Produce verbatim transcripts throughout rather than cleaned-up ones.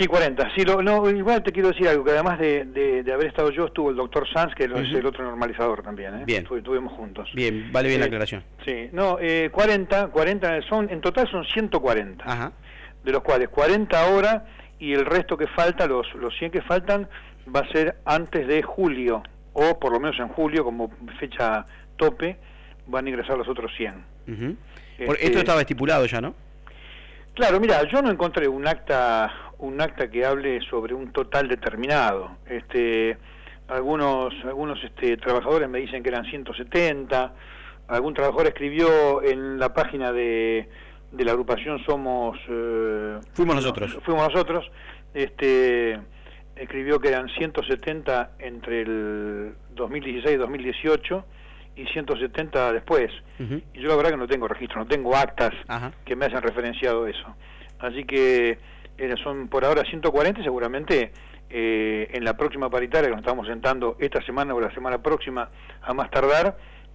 Sí, cuarenta. Sí, lo, no, igual te quiero decir algo, que además de, de, de haber estado yo, estuvo el doctor Sanz, que es uh-huh. el otro normalizador también, ¿eh? Bien. Estuvimos juntos. Bien, vale bien eh, la aclaración. Sí, no, eh, cuarenta, cuarenta son, en total son ciento cuarenta, Ajá. de los cuales cuarenta ahora, y el resto que falta, los, los cien que faltan, va a ser antes de julio, o por lo menos en julio, como fecha tope, van a ingresar los otros cien. Uh-huh. Este, Esto estaba estipulado ya, ¿no? Claro, mira, yo no encontré un acta un acta que hable sobre un total determinado. Este, algunos algunos este, trabajadores me dicen que eran ciento setenta, algún trabajador escribió en la página de, de la agrupación Somos... Eh, fuimos nosotros. Fuimos nosotros, este, escribió que eran ciento setenta entre el dos mil dieciséis y dos mil dieciocho, y ciento setenta después. Uh-huh. Y yo la verdad que no tengo registro, no tengo actas Ajá. que me hayan referenciado eso. Así que eh, son por ahora ciento cuarenta y seguramente eh, en la próxima paritaria que nos estamos sentando esta semana o la semana próxima a más tardar,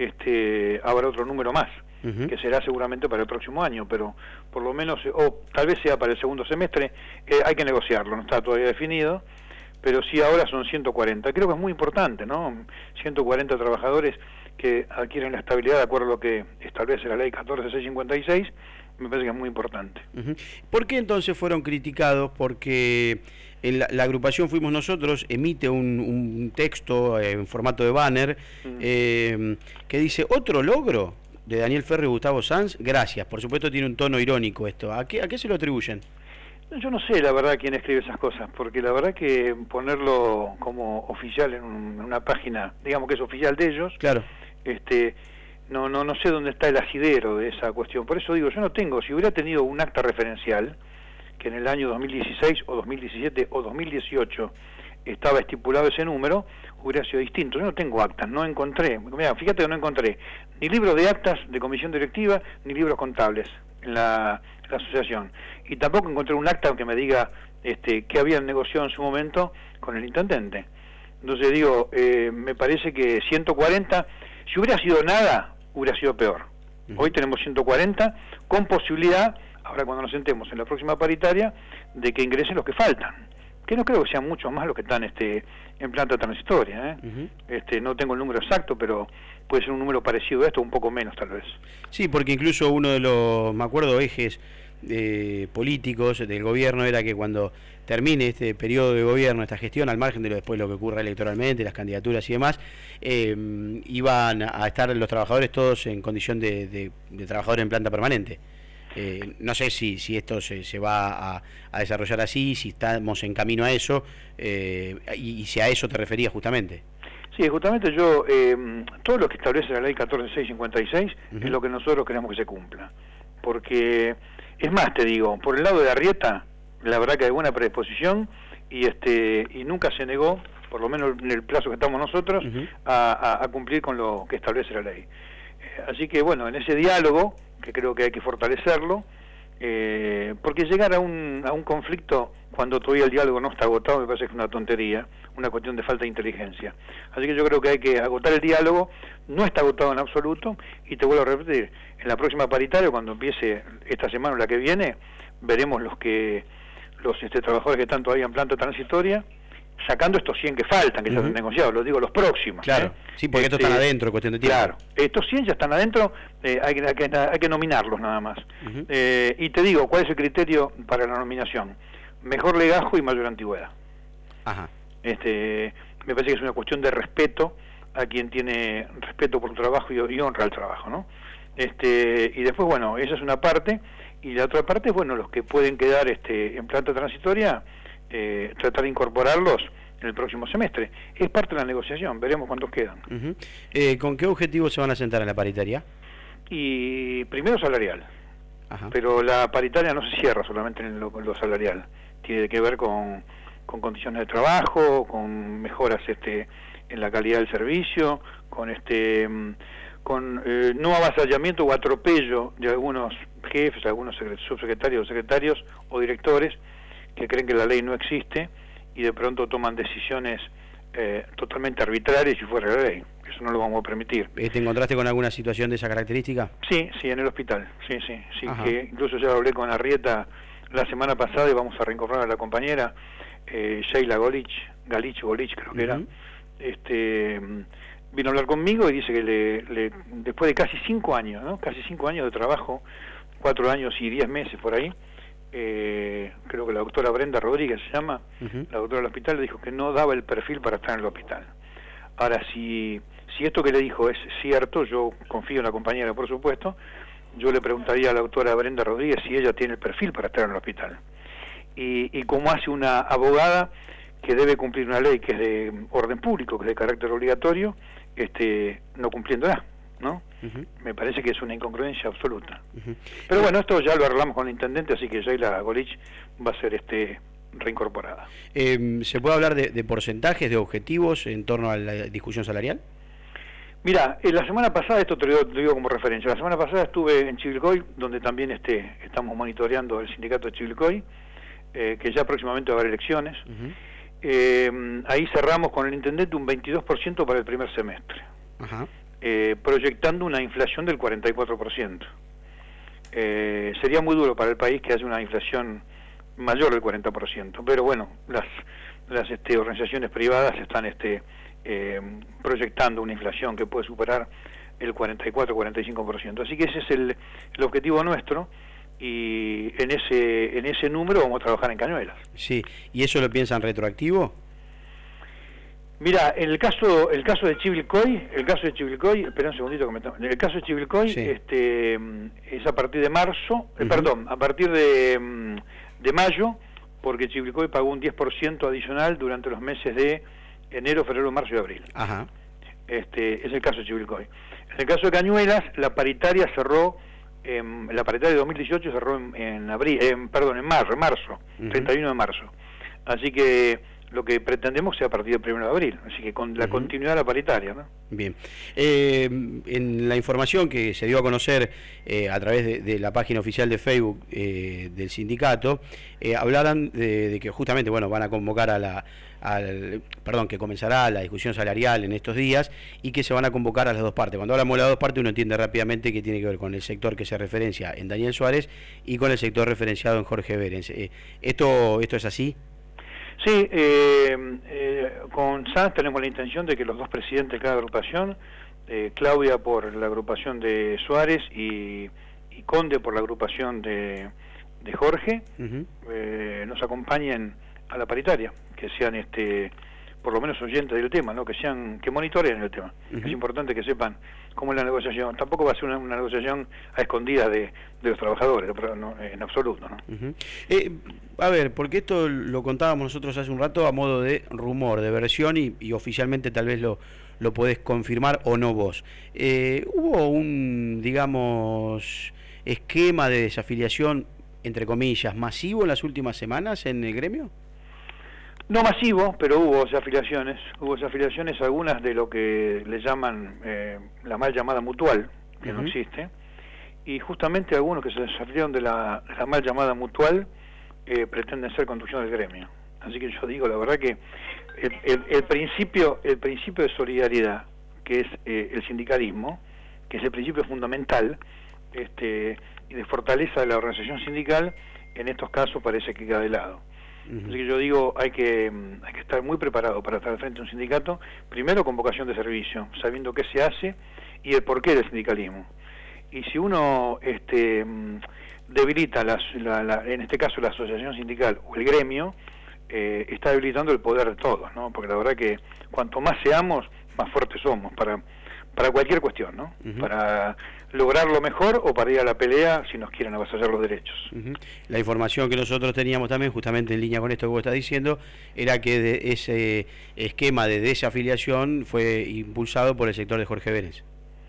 este, habrá otro número más, uh-huh. que será seguramente para el próximo año, pero por lo menos, o tal vez sea para el segundo semestre, eh, hay que negociarlo, no está todavía definido, pero sí ahora son ciento cuarenta. Creo que es muy importante, ¿no? ciento cuarenta trabajadores que adquieren la estabilidad de acuerdo a lo que establece la ley catorce mil seiscientos cincuenta y seis, me parece que es muy importante. Uh-huh. ¿Por qué entonces fueron criticados? Porque en la, la agrupación Fuimos Nosotros emite un, un texto eh, en formato de banner uh-huh. eh, que dice, otro logro de Daniel Ferro y Gustavo Sanz, gracias. Por supuesto tiene un tono irónico esto. ¿A qué, a qué se lo atribuyen? Yo no sé la verdad quién escribe esas cosas, porque la verdad que ponerlo como oficial en, un, en una página, digamos que es oficial de ellos, claro. este no no no sé dónde está el asidero de esa cuestión. Por eso digo, yo no tengo, si hubiera tenido un acta referencial, que en el año dos mil dieciséis o dos mil diecisiete o dos mil dieciocho estaba estipulado ese número, hubiera sido distinto. Yo no tengo actas, no encontré, mira, fíjate que no encontré ni libros de actas de comisión directiva, ni libros contables en la, en la asociación. Y tampoco encontré un acta que me diga este, que habían negociado en su momento con el intendente. Entonces digo, eh, me parece que ciento cuarenta, si hubiera sido nada, hubiera sido peor. Uh-huh. Hoy tenemos ciento cuarenta, con posibilidad, ahora cuando nos sentemos en la próxima paritaria, de que ingresen los que faltan. Que no creo que sean muchos más los que están este, en planta transitoria. ¿eh? Uh-huh. este, no tengo el número exacto, pero puede ser un número parecido a esto, un poco menos tal vez. Sí, porque incluso uno de los, me acuerdo, ejes eh, políticos del gobierno era que cuando termine este periodo de gobierno, esta gestión, al margen de lo después lo que ocurra electoralmente, las candidaturas y demás, eh, iban a estar los trabajadores todos en condición de, de, de trabajadores en planta permanente. Eh, no sé si, si esto se, se va a, a desarrollar así, si estamos en camino a eso, eh, y, y si a eso te referías justamente. Sí, justamente yo, eh, todo lo que establece la ley catorce mil seiscientos cincuenta y seis uh-huh. es lo que nosotros queremos que se cumpla. Porque, es más, te digo, por el lado de Arrieta, la verdad que hay buena predisposición y este y nunca se negó, por lo menos en el plazo que estamos nosotros, uh-huh. a, a, a cumplir con lo que establece la ley. Eh, así que, bueno, en ese diálogo, que creo que hay que fortalecerlo, eh, porque llegar a un, a un conflicto cuando todavía el diálogo no está agotado me parece que es una tontería, una cuestión de falta de inteligencia. Así que yo creo que hay que agotar el diálogo, no está agotado en absoluto, y te vuelvo a repetir, en la próxima paritaria, cuando empiece esta semana o la que viene, veremos los que los este, trabajadores que están todavía en planta transitoria, sacando estos cien que faltan, que uh-huh. ya están negociados, lo digo los próximos. Claro, ¿eh? sí, porque este, estos están adentro, cuestión de tiempo. Claro, estos cien ya están adentro, eh, hay, que, hay, que, hay que nominarlos nada más. Uh-huh. Eh, y te digo, ¿cuál es el criterio para la nominación? Mejor legajo y mayor antigüedad. Ajá. Este, me parece que es una cuestión de respeto a quien tiene respeto por su trabajo y, y honra al trabajo, ¿no? Este, y después, bueno, esa es una parte, y la otra parte es, bueno, los que pueden quedar este, en planta transitoria, eh, tratar de incorporarlos en el próximo semestre. Es parte de la negociación, veremos cuántos quedan. Uh-huh. eh, ¿Con qué objetivos se van a sentar en la paritaria? Y primero salarial. Ajá. Pero la paritaria no se cierra solamente en lo, lo salarial, tiene que ver con, con condiciones de trabajo, con mejoras este, en la calidad del servicio, con este con eh, no avasallamiento o atropello de algunos jefes, algunos subsecretarios o secretarios o directores que creen que la ley no existe y de pronto toman decisiones eh, totalmente arbitrarias si fuera la ley. Eso no lo vamos a permitir. ¿Te encontraste con alguna situación de esa característica? Sí, sí, en el hospital, sí, sí, sí, que incluso ya hablé con Arrieta la semana pasada, y vamos a reincorporar a la compañera, eh, Sheila Golich, Galich, Golich creo que uh-huh. era, este, vino a hablar conmigo y dice que le, le, después de casi cinco años, ¿no? Casi cinco años de trabajo, cuatro años y diez meses por ahí, eh, creo que la doctora Brenda Rodríguez se llama, uh-huh. la doctora del hospital, le dijo que no daba el perfil para estar en el hospital. Ahora, si, si esto que le dijo es cierto, yo confío en la compañera, por supuesto, yo le preguntaría a la doctora Brenda Rodríguez si ella tiene el perfil para estar en el hospital. Y, y cómo hace una abogada que debe cumplir una ley que es de orden público, que es de carácter obligatorio, este, no cumpliéndola, ¿no? Uh-huh. Me parece que es una incongruencia absoluta. Uh-huh. Pero bueno, esto ya lo arreglamos con el intendente, así que Sheila Golich va a ser este reincorporada. Eh, ¿Se puede hablar de, de porcentajes, de objetivos en torno a la discusión salarial? Mira, eh, la semana pasada, esto te lo, te lo digo como referencia, la semana pasada estuve en Chivilcoy, donde también este, estamos monitoreando el sindicato de Chivilcoy, eh, que ya próximamente va a haber elecciones. Uh-huh. eh, ahí cerramos con el intendente un veintidós por ciento para el primer semestre, uh-huh. eh, proyectando una inflación del cuarenta y cuatro por ciento. Eh, sería muy duro para el país que haya una inflación mayor del cuarenta por ciento, pero bueno, las, las este, organizaciones privadas están este, eh, proyectando una inflación que puede superar el cuarenta y cuatro a cuarenta y cinco por ciento, así que ese es el, el objetivo nuestro, y en ese en ese número vamos a trabajar en Cañuelas. Sí, ¿y eso lo piensan retroactivo? Mira, en el caso el caso de Chivilcoy, el caso de Chivilcoy, espera un segundito que me tomo. En el caso de Chivilcoy, sí. este es a partir de marzo, uh-huh. eh, perdón, a partir de de mayo, porque Chivilcoy pagó un diez por ciento adicional durante los meses de enero, febrero, marzo y abril. Ajá. Este es el caso de Chivilcoy. En el caso de Cañuelas, la paritaria cerró, eh, la paritaria de dos mil dieciocho cerró en, en abril, eh, perdón, en marzo, en marzo, uh-huh. treinta y uno de marzo. Así que lo que pretendemos sea a partir del primero de abril, así que con la uh-huh. continuidad de la paritaria, ¿no? Bien. Eh, en la información que se dio a conocer eh, a través de, de la página oficial de Facebook eh, del sindicato, eh, hablaran de, de que justamente, bueno, van a convocar a la, al, perdón, que comenzará la discusión salarial en estos días y que se van a convocar a las dos partes. Cuando hablamos de las dos partes uno entiende rápidamente que tiene que ver con el sector que se referencia en Daniel Suárez y con el sector referenciado en Jorge Berens. Eh, ¿esto, ¿Esto es así? Sí, eh, eh, con S A N tenemos la intención de que los dos presidentes de cada agrupación, eh, Claudia por la agrupación de Suárez y, y Conde por la agrupación de, de Jorge, uh-huh. eh, nos acompañen a la paritaria, que sean este por lo menos oyentes del tema, ¿no? Que sean, que monitoreen el tema. Uh-huh. Es importante que sepan cómo es la negociación. Tampoco va a ser una, una negociación a escondidas de, de los trabajadores, pero no, en absoluto, ¿no? Uh-huh. eh, a ver, porque esto lo contábamos nosotros hace un rato a modo de rumor, de versión, y, y oficialmente tal vez lo, lo podés confirmar o no vos. Eh, ¿Hubo un, digamos, esquema de desafiliación, entre comillas, masivo en las últimas semanas en el gremio? No masivo, pero hubo desafiliaciones, hubo desafiliaciones, algunas de lo que le llaman eh, la mal llamada mutual, que uh-huh. no existe, y justamente algunos que se desafiliaron de la, la mal llamada mutual eh, pretenden ser conducción del gremio. Así que yo digo, la verdad que el, el, el principio el principio de solidaridad, que es eh, el sindicalismo, que es el principio fundamental, este, y de fortaleza de la organización sindical, en estos casos parece que queda de lado. Así que yo digo, hay que hay que estar muy preparado para estar al frente de un sindicato, primero con vocación de servicio, sabiendo qué se hace y el porqué del sindicalismo. Y si uno este debilita, las, la, la, en este caso la asociación sindical o el gremio, eh, está debilitando el poder de todos, ¿no? Porque la verdad que cuanto más seamos, más fuertes somos para para cualquier cuestión, ¿no? Uh-huh. Para lograrlo mejor o para ir a la pelea si nos quieren avasallar los derechos. Uh-huh. La información que nosotros teníamos también, justamente en línea con esto que vos estás diciendo, era que de ese esquema de desafiliación fue impulsado por el sector de Jorge Berens.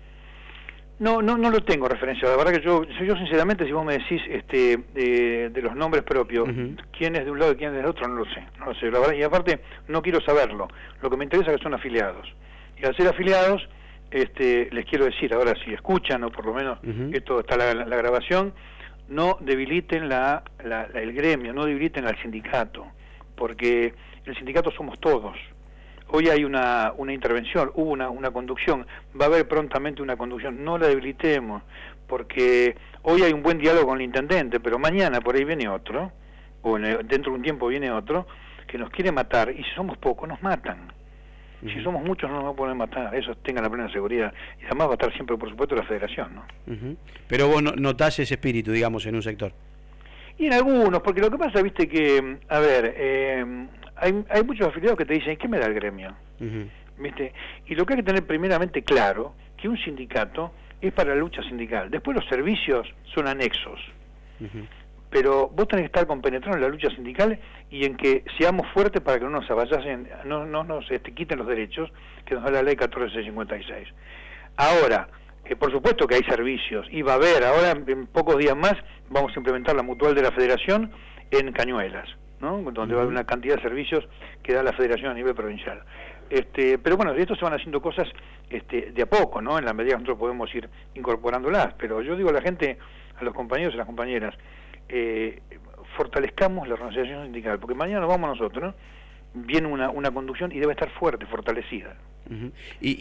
No, no, no lo tengo referenciado. La verdad que yo, yo sinceramente, si vos me decís este, eh, de los nombres propios, uh-huh. quién es de un lado y quién es del otro, no lo sé. No lo sé. La verdad, y aparte, no quiero saberlo. Lo que me interesa es que son afiliados. Y al ser afiliados, este, les quiero decir, ahora si escuchan, o por lo menos uh-huh. esto está la, la, la grabación, no debiliten la, la, la, el gremio, no debiliten al sindicato, porque el sindicato somos todos. Hoy hay una, una intervención, hubo una, una conducción, va a haber prontamente una conducción, no la debilitemos, porque hoy hay un buen diálogo con el intendente, pero mañana por ahí viene otro, o en el, dentro de un tiempo viene otro, que nos quiere matar, y si somos pocos nos matan. Uh-huh. Si somos muchos no nos van a poder matar, eso tengan la plena seguridad. Y además va a estar siempre, por supuesto, la federación, ¿no? Uh-huh. Pero vos no, notás ese espíritu, digamos, en un sector. Y en algunos, porque lo que pasa, viste que, a ver, eh, hay, hay muchos afiliados que te dicen, ¿qué me da el gremio? Uh-huh. ¿Viste? Y lo que hay que tener primeramente claro, que un sindicato es para la lucha sindical. Después los servicios son anexos. Uh-huh. Pero vos tenés que estar compenetrado en la lucha sindical y en que seamos fuertes para que no nos avasallen, no, no nos este, quiten los derechos que nos da la ley catorce cincuenta y seis. Ahora, eh, por supuesto que hay servicios, y va a haber, ahora en, en pocos días más, vamos a implementar la mutual de la Federación en Cañuelas, ¿no? Donde uh-huh. va a haber una cantidad de servicios que da la Federación a nivel provincial. Este, pero bueno, de esto se van haciendo cosas este, de a poco, ¿no? En la medida que nosotros podemos ir incorporándolas. Pero yo digo a la gente, a los compañeros y a las compañeras, eh, fortalezcamos la organización sindical, porque mañana vamos nosotros, ¿no? Viene una, una conducción y debe estar fuerte, fortalecida. Uh-huh. Y,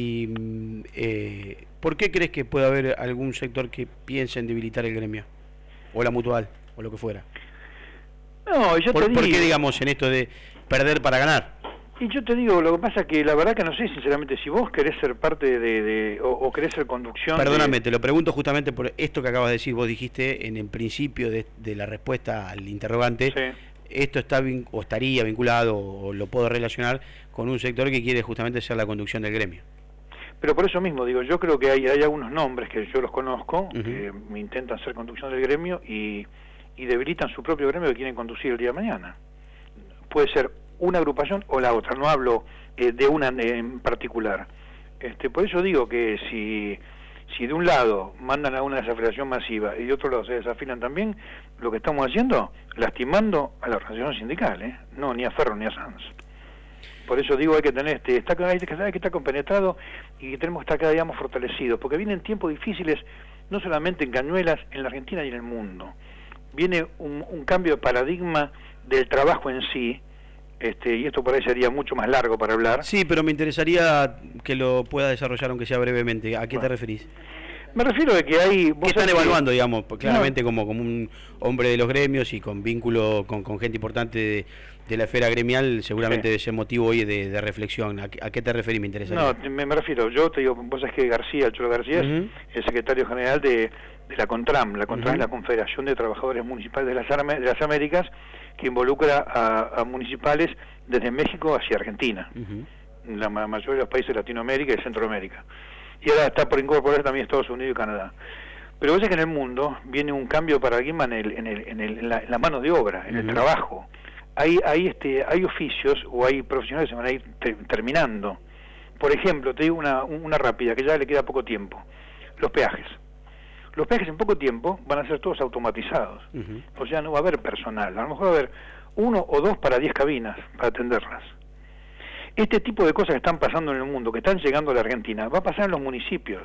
y eh, ¿por qué crees que puede haber algún sector que piense en debilitar el gremio? O la mutual, o lo que fuera. No, yo ¿Por, te digo... ¿Por qué, digamos, en esto de perder para ganar? Y yo te digo, lo que pasa que la verdad que no sé, sinceramente, si vos querés ser parte de, de o, o querés ser conducción... Perdóname, de... te lo pregunto justamente por esto que acabas de decir. Vos dijiste en el principio de, de la respuesta al interrogante, sí. Esto está vin o estaría vinculado, o lo puedo relacionar, con un sector que quiere justamente ser la conducción del gremio. Pero por eso mismo, digo, yo creo que hay, hay algunos nombres que yo los conozco, uh-huh. que me intentan ser conducción del gremio y, y debilitan su propio gremio que quieren conducir el día de mañana. Puede ser una agrupación o la otra, no hablo eh, de una en particular. Este, por eso digo que si, si de un lado mandan a una desafiliación masiva y de otro lado se desafilan también, lo que estamos haciendo, lastimando a la organización sindical, ¿eh? No, ni a Ferro ni a Sanz. Por eso digo, hay que tener este, está, hay, que, hay que estar compenetrado y que tenemos que estar cada día más fortalecidos, porque vienen tiempos difíciles, no solamente en Cañuelas, en la Argentina y en el mundo. Viene un, un cambio de paradigma del trabajo en sí. Este, y esto por ahí sería mucho más largo para hablar. Sí, pero me interesaría que lo pueda desarrollar, aunque sea brevemente. ¿A qué bueno. te referís? Me refiero a que hay... ¿Qué están evaluando, que... digamos, claramente no. como, como un hombre de los gremios y con vínculo con, con gente importante de, de la esfera gremial? Seguramente sí. debe ser motivo hoy de, de reflexión. ¿A, ¿A qué te referís? Me interesaría. No, me, me refiero, yo te digo, vos sabés que García, el Cholo García, uh-huh. es el secretario general de, de la CONTRAM. La CONTRAM uh-huh. es la Confederación de Trabajadores Municipales de las, Arme, de las Américas, que involucra a, a municipales desde México hacia Argentina, uh-huh. la mayoría de los países de Latinoamérica y Centroamérica. Y ahora está por incorporar también Estados Unidos y Canadá. Pero ves que en el mundo viene un cambio de paradigma en, el, en, el, en, el, en, la, en la mano de obra, en uh-huh. el trabajo. Hay, hay, este, hay oficios o hay profesionales que se van a ir te, terminando. Por ejemplo, te digo una, una rápida, que ya le queda poco tiempo. Los peajes. Los peajes en poco tiempo van a ser todos automatizados. Uh-huh. O sea, no va a haber personal. A lo mejor va a haber uno o dos para diez cabinas para atenderlas. Este tipo de cosas que están pasando en el mundo, que están llegando a la Argentina, va a pasar en los municipios.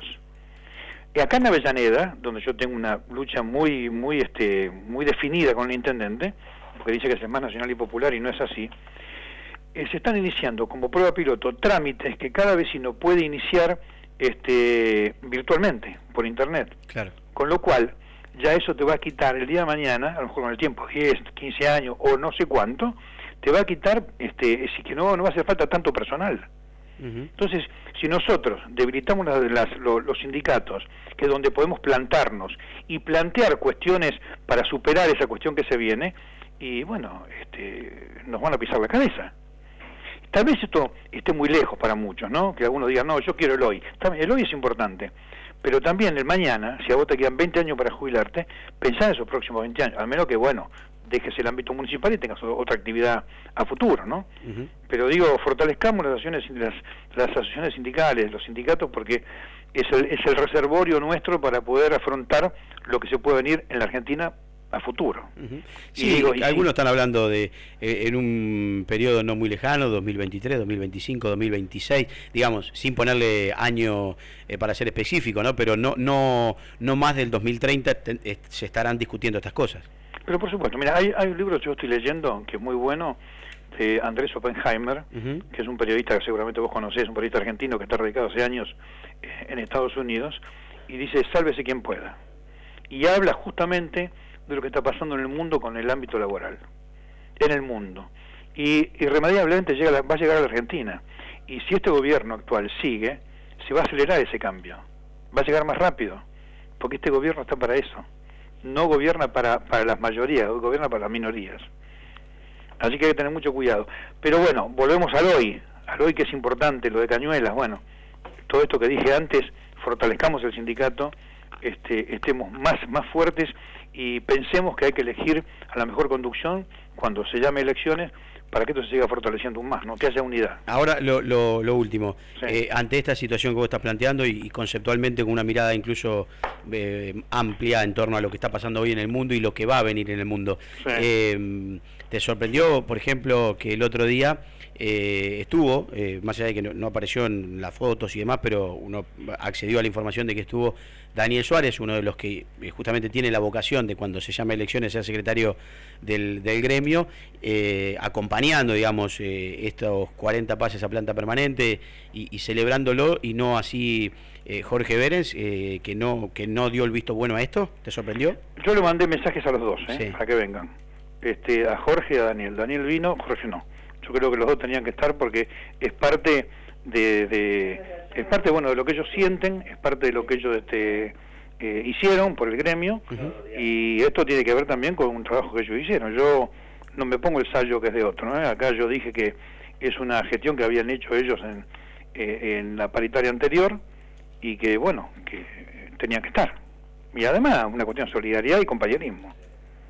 Y acá en Avellaneda, donde yo tengo una lucha muy muy este muy definida con el intendente, porque dice que es más nacional y popular y no es así, eh, se están iniciando como prueba piloto trámites que cada vecino puede iniciar este virtualmente, por internet. Claro. Con lo cual, ya eso te va a quitar el día de mañana, a lo mejor con el tiempo, diez, quince años o no sé cuánto, te va a quitar, este, si que no, no va a hacer falta tanto personal. Uh-huh. Entonces, si nosotros debilitamos las, las, los, los sindicatos, que es donde podemos plantarnos y plantear cuestiones para superar esa cuestión que se viene, y bueno, este, nos van a pisar la cabeza. Tal vez esto esté muy lejos para muchos, ¿no? Que algunos digan, no, yo quiero el hoy. El hoy es importante, pero también el mañana, si a vos te quedan veinte años para jubilarte, pensá en esos próximos veinte años, al menos que, bueno, dejes el ámbito municipal y tengas otra actividad a futuro, ¿no? Uh-huh. Pero digo, fortalezcamos las asociaciones, las, las asociaciones sindicales, los sindicatos, porque es el, es el reservorio nuestro para poder afrontar lo que se puede venir en la Argentina a futuro. Uh-huh. Sí, y digo, y algunos sí. están hablando de eh, en un periodo no muy lejano, dos mil veintitrés, dos mil veinticinco, dos mil veintiséis, digamos, sin ponerle año eh, para ser específico, ¿no? Pero no no no más del dos mil treinta te, eh, se estarán discutiendo estas cosas. Pero por supuesto, mira, hay, hay un libro que yo estoy leyendo que es muy bueno, de Andrés Oppenheimer, uh-huh. que es un periodista que seguramente vos conocés, un periodista argentino que está radicado hace años eh, en Estados Unidos, y dice sálvese quien pueda. Y habla justamente de lo que está pasando en el mundo con el ámbito laboral, en el mundo. Y irremediablemente llega la, va a llegar a la Argentina. Y si este gobierno actual sigue, se va a acelerar ese cambio. Va a llegar más rápido, porque este gobierno está para eso. No gobierna para, para las mayorías, gobierna para las minorías. Así que hay que tener mucho cuidado. Pero bueno, volvemos al hoy, al hoy que es importante, lo de Cañuelas. Bueno, todo esto que dije antes, fortalezcamos el sindicato, este, estemos más, más fuertes y pensemos que hay que elegir a la mejor conducción cuando se llame elecciones, para que esto se siga fortaleciendo aún más, ¿no? Que haya unidad. Ahora, lo, lo, lo último, Sí. eh, ante esta situación que vos estás planteando y, y conceptualmente con una mirada incluso eh, amplia en torno a lo que está pasando hoy en el mundo y lo que va a venir en el mundo, Sí. eh, ¿te sorprendió, por ejemplo, que el otro día eh, estuvo, eh, más allá de que no, no apareció en las fotos y demás, pero uno accedió a la información de que estuvo Daniel Suárez, uno de los que eh, justamente tiene la vocación de cuando se llama elecciones ser secretario del, del gremio, eh, acompañando, digamos, eh, estos cuarenta pases a planta permanente y, y celebrándolo, y no así eh, Jorge Berens, eh, que no que no dio el visto bueno a esto. ¿Te sorprendió? Yo le mandé mensajes a los dos, ¿eh? Sí. Para que vengan. Este, a Jorge y a Daniel. Daniel vino, Jorge no. Yo creo que los dos tenían que estar porque es parte de, de es parte bueno de lo que ellos sienten, es parte de lo que ellos este, eh, hicieron por el gremio. Uh-huh. Y esto tiene que ver también con un trabajo que ellos hicieron. Yo no me pongo el sallo que es de otro, ¿no? Acá yo dije que es una gestión que habían hecho ellos en, eh, en la paritaria anterior y que bueno, que tenían que estar. Y además una cuestión de solidaridad y compañerismo.